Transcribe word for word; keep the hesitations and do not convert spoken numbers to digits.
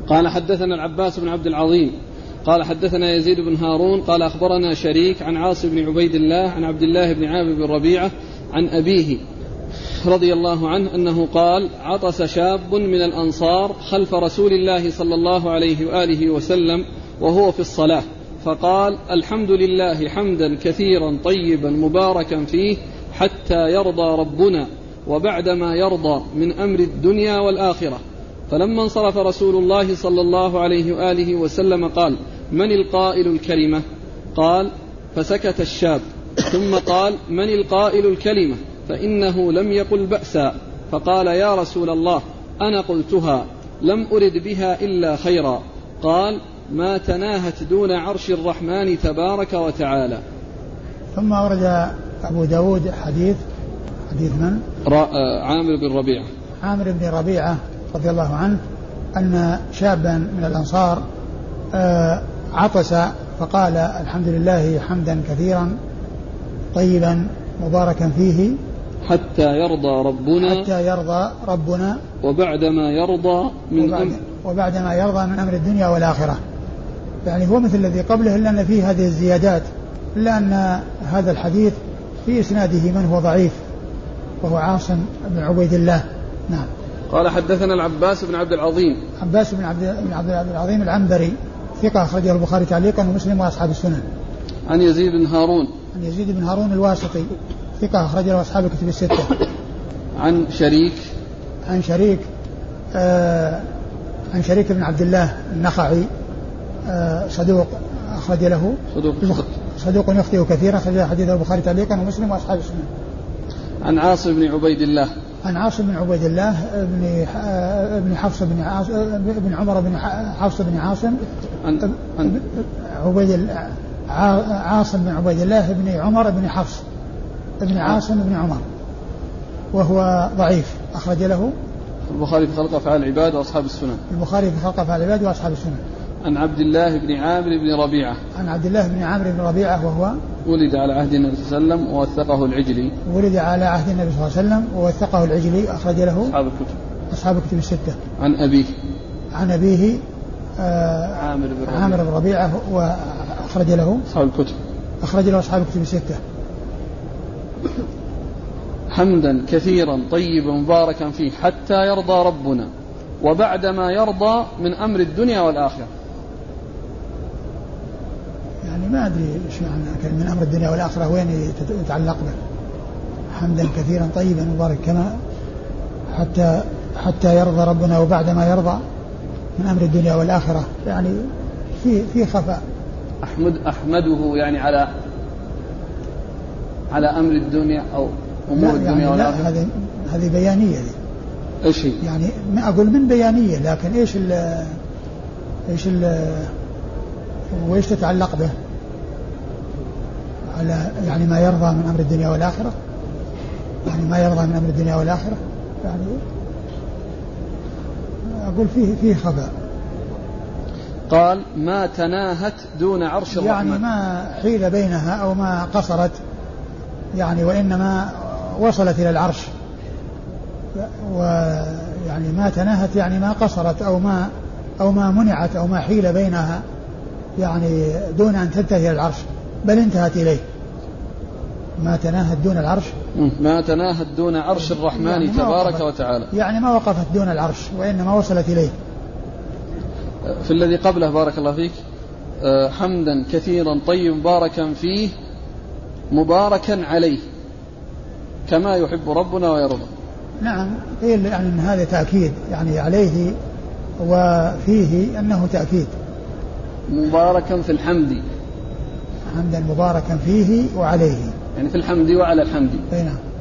قال حدثنا العباس بن عبد العظيم قال حدثنا يزيد بن هارون قال أخبرنا شريك عن عاصم بن عبيد الله عن عبد الله بن عامر بن ربيعة عن أبيه رضي الله عنه أنه قال عطس شاب من الأنصار خلف رسول الله صلى الله عليه وآله وسلم وهو في الصلاة فقال الحمد لله حمدا كثيرا طيبا مباركا فيه حتى يرضى ربنا وبعدما يرضى من أمر الدنيا والآخرة. فلما انصرف رسول الله صلى الله عليه وآله وسلم قال من القائل الكلمة؟ قال فسكت الشاب ثم قال من القائل الكلمة فإنه لم يقل بأسا. فقال يا رسول الله أنا قلتها لم أرد بها إلا خيرا. قال ما تناهت دون عرش الرحمن تبارك وتعالى. ثم أورد أبو داود حديث حديث من؟ عامر بن ربيعة عامر بن ربيعة رضي الله عنه أن شابا من الأنصار عطس فقال الحمد لله حمدا كثيرا طيبا مباركا فيه حتى يرضى ربنا حتى يرضى ربنا وبعدما يرضى من وبعد أمر وبعدما يرضى من أمر الدنيا والآخرة. يعني هو مثل الذي قبله إلا أن فيه هذه الزيادات، إلا أن هذا الحديث في إسناده من هو ضعيف وهو عاصم بن عبيد الله. نعم. قال حدثنا العباس بن عبد العظيم عباس بن عبد, بن عبد العظيم العنبري ثقة أخرجه البخاري تعليقا ومسلم وأصحاب السنن. عن يزيد بن هارون عن يزيد بن هارون الواسطي ثقة أخرجه أصحاب الكتب الستة. عن شريك عن شريك آه عن شريك بن عبد الله النخعي آه صدوق أخرج له صدوق صدوق يخطئ كثيرا أخرج حديث البخاري تعليقا ومسلم وأصحاب السنن. عن عاصم بن عبيد الله عن عاصم بن عبيد الله ابن ابن حفص بن عاصم ابن عمر بن حفص بن عاصم عن عن عبيد عاصم بن عبيد الله ابن عمر بن حفص ابن عاصم بن عمر وهو ضعيف أخرج له البخاري في خلق أفعال العباد وأصحاب السنن. البخاري في خلق أفعال العباد وأصحاب السنن. عن عبد الله بن عامر بن ربيعة عن عبد الله بن عامر بن ربيعة وهو ولد على عهد النبي صلى الله عليه وسلم ووثقه العجلي ولد على عهد النبي صلى الله عليه وسلم ووثقه العجلي أخرج له أصحاب الكتب أصحاب الكتب الستة. عن أبيه عن أبيه آه عامر بن ربيعة, عامر بن ربيعة وأخرج له أصحاب الكتب أخرج له أصحاب الكتب الستة. حمدا كثيرا طيبا مباركا فيه حتى يرضى ربنا وبعدما يرضى من أمر الدنيا والآخرة. يعني ما أدري إيش معنى من أمر الدنيا والآخرة وين يتعلق به. حمدا كثيرا طيبا مبارك كما حتى حتى يرضى ربنا وبعدما يرضى من أمر الدنيا والآخرة، يعني في في خفاء. أحمد أحمده يعني على على أمر الدنيا أو أمور الدنيا يعني والآخرة. لا هذه هذه بيانية دي. إيش هي؟ يعني ما أقول من بيانية، لكن إيش ال إيش ال وإيش تتعلق به على يعني ما يرضى من أمر الدنيا والآخرة، يعني ما يرضى من أمر الدنيا والآخرة، يعني أقول فيه فيه خباء. قال ما تناهت دون عرش الرحمن، يعني ما حيل بينها أو ما قصرت، يعني وإنما وصلت إلى العرش، ويعني ما تناهت يعني ما قصرت أو ما أو ما منعت أو ما حيل بينها، يعني دون أن تنتهي إلى العرش، بل انتهت إليه. ما تناهت دون العرش، ما تناهت دون عرش الرحمن يعني تبارك وتعالى، يعني ما وقفت دون العرش وإنما وصلت إليه. في الذي قبله بارك الله فيك حمدا كثيرا طيب مباركا فيه مباركا عليه كما يحب ربنا ويرضى. نعم قيل يعني أن هذا تأكيد، يعني عليه وفيه أنه تأكيد. مباركا في الحمد، حمدا مباركا فيه وعليه، يعني في الحمد وعلى الحمد. نعم.